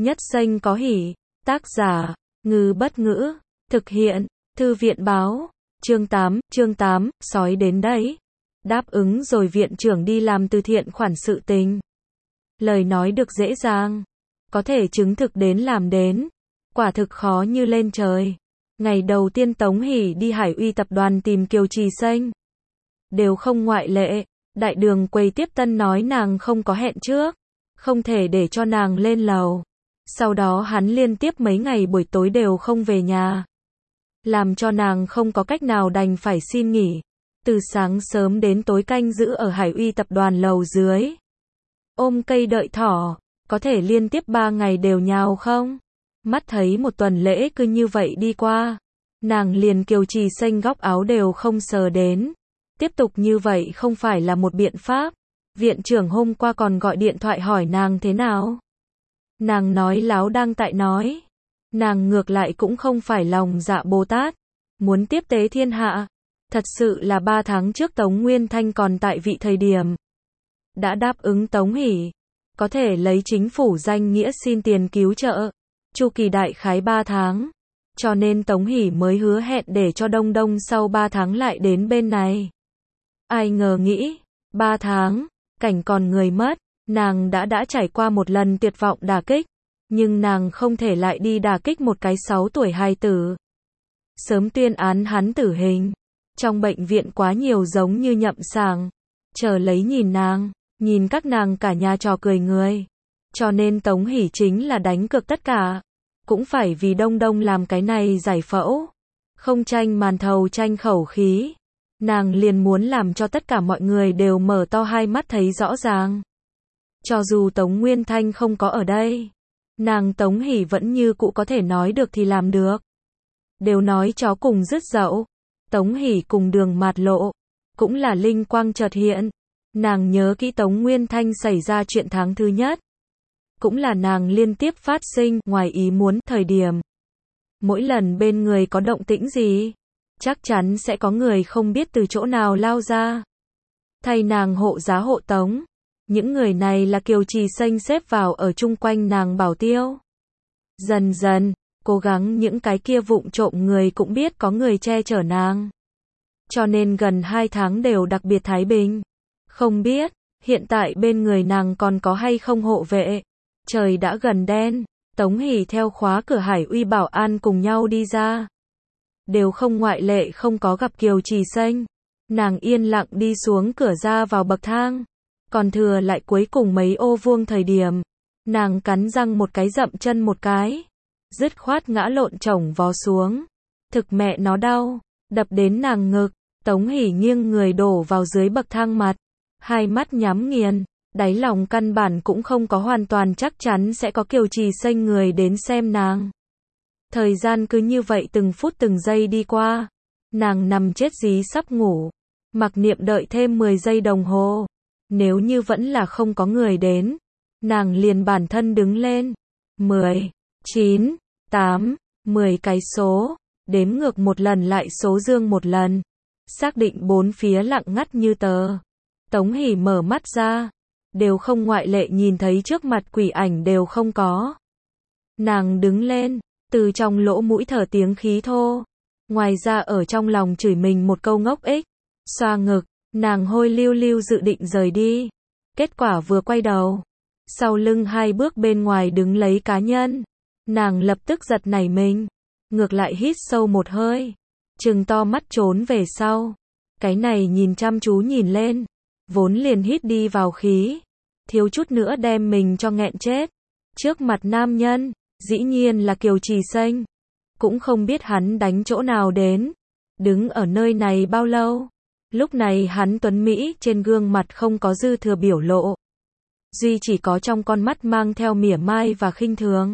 Nhất Xanh có hỉ. Tác giả, Ngư Bất Ngữ. Thực hiện, Thư viện Báo. Chương 8, sói đến đấy. Đáp ứng rồi viện trưởng đi làm từ thiện khoản sự tình. Lời nói được dễ dàng. Có thể chứng thực đến làm đến. Quả thực khó như lên trời. Ngày đầu tiên Tống Hỷ đi Hải Uy tập đoàn tìm Kiều Trì Xanh. Đều không ngoại lệ. Đại đường quầy tiếp tân nói nàng không có hẹn trước. Không thể để cho nàng lên lầu. Sau đó hắn liên tiếp mấy ngày buổi tối đều không về nhà. Làm cho nàng không có cách nào đành phải xin nghỉ. Từ sáng sớm đến tối canh giữ ở Hải Uy tập đoàn lầu dưới. Ôm cây đợi thỏ, có thể liên tiếp 3 ngày đều nhào không? Mắt thấy một tuần lễ cứ như vậy đi qua. Nàng liền Kiều Trì Xanh góc áo đều không sờ đến. Tiếp tục như vậy không phải là một biện pháp. Viện trưởng hôm qua còn gọi điện thoại hỏi nàng thế nào. Nàng nói láo đang tại nói. Nàng ngược lại cũng không phải lòng dạ Bồ Tát. Muốn tiếp tế thiên hạ. Thật sự là 3 tháng trước Tống Nguyên Thanh còn tại vị thời điểm. Đã đáp ứng Tống Hỷ. Có thể lấy chính phủ danh nghĩa xin tiền cứu trợ. Chu kỳ đại khái 3 tháng. Cho nên Tống Hỷ mới hứa hẹn để cho Đông Đông sau 3 tháng lại đến bên này. Ai ngờ nghĩ, 3 tháng, cảnh còn người mất, nàng đã trải qua một lần tuyệt vọng đả kích, nhưng nàng không thể lại đi đả kích một cái 6 tuổi hài tử. Sớm tuyên án hắn tử hình, trong bệnh viện quá nhiều giống như nhậm sàng, chờ lấy nhìn nàng, nhìn các nàng cả nhà trò cười người. Cho nên Tống Hỷ chính là đánh cược tất cả, cũng phải vì Đông Đông làm cái này giải phẫu, không tranh màn thầu tranh khẩu khí. Nàng liền muốn làm cho tất cả mọi người đều mở to hai mắt thấy rõ ràng. Cho dù Tống Nguyên Thanh không có ở đây, nàng Tống Hỷ vẫn như cũ có thể nói được thì làm được. Đều nói chó cùng rứt dậu, Tống Hỷ cùng Đường Mạt Lộ, cũng là linh quang chợt hiện. Nàng nhớ kỹ Tống Nguyên Thanh xảy ra chuyện tháng thứ nhất. Cũng là nàng liên tiếp phát sinh ngoài ý muốn thời điểm. Mỗi lần bên người có động tĩnh gì, chắc chắn sẽ có người không biết từ chỗ nào lao ra. Thay nàng hộ giá hộ tống. Những người này là Kiều Trì Xanh xếp vào ở chung quanh nàng bảo tiêu. Dần dần, cố gắng những cái kia vụng trộm người cũng biết có người che chở nàng. Cho nên gần 2 tháng đều đặc biệt thái bình. Không biết, hiện tại bên người nàng còn có hay không hộ vệ. Trời đã gần đen, Tống Hỷ theo khóa cửa Hải Uy bảo an cùng nhau đi ra. Đều không ngoại lệ không có gặp Kiều Trì Xanh. Nàng yên lặng đi xuống cửa ra vào bậc thang. Còn thừa lại cuối cùng mấy ô vuông thời điểm. Nàng cắn răng một cái dậm chân một cái. Dứt khoát ngã lộn chổng vó xuống. Thực mẹ nó đau, đập đến nàng ngực. Tống Hỷ nghiêng người đổ vào dưới bậc thang mặt. Hai mắt nhắm nghiền. Đáy lòng căn bản cũng không có hoàn toàn chắc chắn sẽ có Kiều Trì Xanh người đến xem nàng. Thời gian cứ như vậy từng phút từng giây đi qua. Nàng nằm chết dí sắp ngủ. Mặc niệm đợi thêm 10 giây đồng hồ. Nếu như vẫn là không có người đến, nàng liền bản thân đứng lên. 10, 9, 8, 10 cái số. Đếm ngược một lần lại số dương một lần. Xác định bốn phía lặng ngắt như tờ. Tống Hỷ mở mắt ra. Đều không ngoại lệ nhìn thấy trước mặt quỷ ảnh đều không có. Nàng đứng lên. Từ trong lỗ mũi thở tiếng khí thô. Ngoài ra ở trong lòng chửi mình một câu ngốc ích. Xoa ngực, nàng hôi lưu lưu dự định rời đi. Kết quả vừa quay đầu. Sau lưng 2 bước bên ngoài đứng lấy cá nhân. Nàng lập tức giật nảy mình. Ngược lại hít sâu một hơi. Trừng to mắt trốn về sau. Cái này nhìn chăm chú nhìn lên. Vốn liền hít đi vào khí. Thiếu chút nữa đem mình cho nghẹn chết. Trước mặt nam nhân. Dĩ nhiên là Kiều Trì Xanh. Cũng không biết hắn đánh chỗ nào đến. Đứng ở nơi này bao lâu. Lúc này hắn tuấn Mỹ trên gương mặt không có dư thừa biểu lộ. Duy chỉ có trong con mắt mang theo mỉa mai và khinh thường.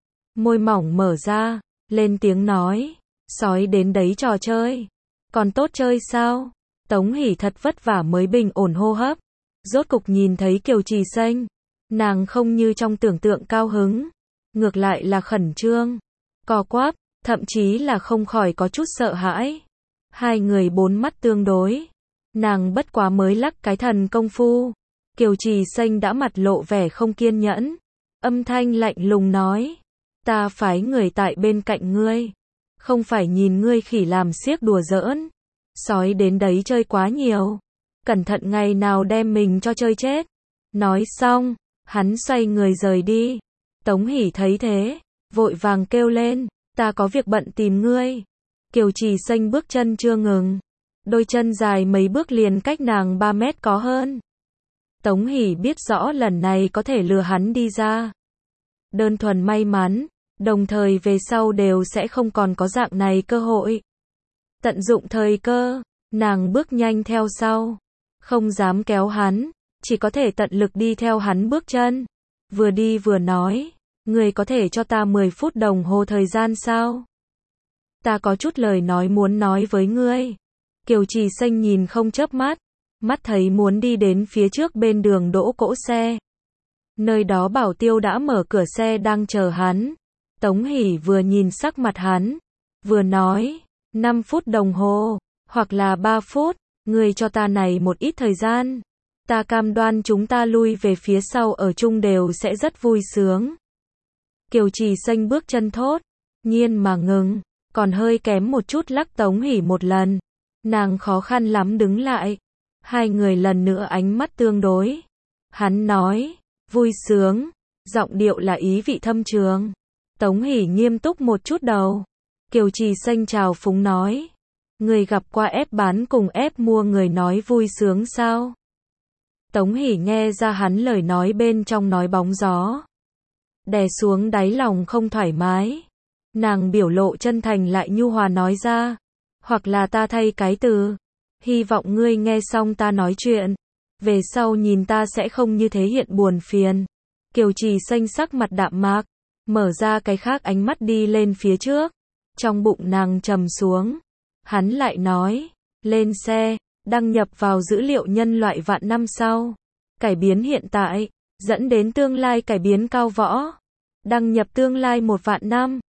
Môi mỏng mở ra. Lên tiếng nói. Sói đến đấy trò chơi. Còn tốt chơi sao? Tống Hỷ thật vất vả mới bình ổn hô hấp. Rốt cục nhìn thấy Kiều Trì Xanh. Nàng không như trong tưởng tượng cao hứng. Ngược lại là khẩn trương, co quắp, thậm chí là không khỏi có chút sợ hãi. 2 người 4 mắt tương đối. Nàng bất quá mới lắc cái thần công phu. Kiều Trì Xanh đã mặt lộ vẻ không kiên nhẫn. Âm thanh lạnh lùng nói. Ta phái người tại bên cạnh ngươi. Không phải nhìn ngươi khỉ làm xiếc đùa giỡn. Sói đến đấy chơi quá nhiều. Cẩn thận ngày nào đem mình cho chơi chết. Nói xong, hắn xoay người rời đi. Tống Hỷ thấy thế, vội vàng kêu lên, ta có việc bận tìm ngươi. Kiều Trì Xanh bước chân chưa ngừng. Đôi chân dài mấy bước liền cách nàng 3 mét có hơn. Tống Hỷ biết rõ lần này có thể lừa hắn đi ra. Đơn thuần may mắn, đồng thời về sau đều sẽ không còn có dạng này cơ hội. Tận dụng thời cơ, nàng bước nhanh theo sau. Không dám kéo hắn, chỉ có thể tận lực đi theo hắn bước chân. Vừa đi vừa nói, người có thể cho ta 10 phút đồng hồ thời gian sao? Ta có chút lời nói muốn nói với ngươi. Kiều Trì Xanh nhìn không chớp mắt, mắt thấy muốn đi đến phía trước bên đường đỗ cỗ xe. Nơi đó bảo tiêu đã mở cửa xe đang chờ hắn. Tống Hỷ vừa nhìn sắc mặt hắn, vừa nói, 5 phút đồng hồ, hoặc là 3 phút, ngươi cho ta này một ít thời gian. Ta cam đoan chúng ta lui về phía sau ở chung đều sẽ rất vui sướng. Kiều Trì Xanh bước chân thốt, nhiên mà ngừng, còn hơi kém một chút lắc Tống Hỷ một lần. Nàng khó khăn lắm đứng lại. Hai người lần nữa ánh mắt tương đối. Hắn nói, vui sướng, giọng điệu là ý vị thâm trường. Tống Hỷ nghiêm túc một chút đầu. Kiều Trì Xanh trào phúng nói, người gặp qua ép bán cùng ép mua người nói vui sướng sao? Tống Hỷ nghe ra hắn lời nói bên trong nói bóng gió. Đè xuống đáy lòng không thoải mái. Nàng biểu lộ chân thành lại nhu hòa nói ra. Hoặc là ta thay cái từ. Hy vọng ngươi nghe xong ta nói chuyện. Về sau nhìn ta sẽ không như thế hiện buồn phiền. Kiều Trì Xanh sắc mặt đạm mạc. Mở ra cái khác ánh mắt đi lên phía trước. Trong bụng nàng trầm xuống. Hắn lại nói. Lên xe. Đăng nhập vào dữ liệu nhân loại vạn năm sau. Cải biến hiện tại. Dẫn đến tương lai cải biến cao võ. Đăng nhập tương lai 1 vạn năm.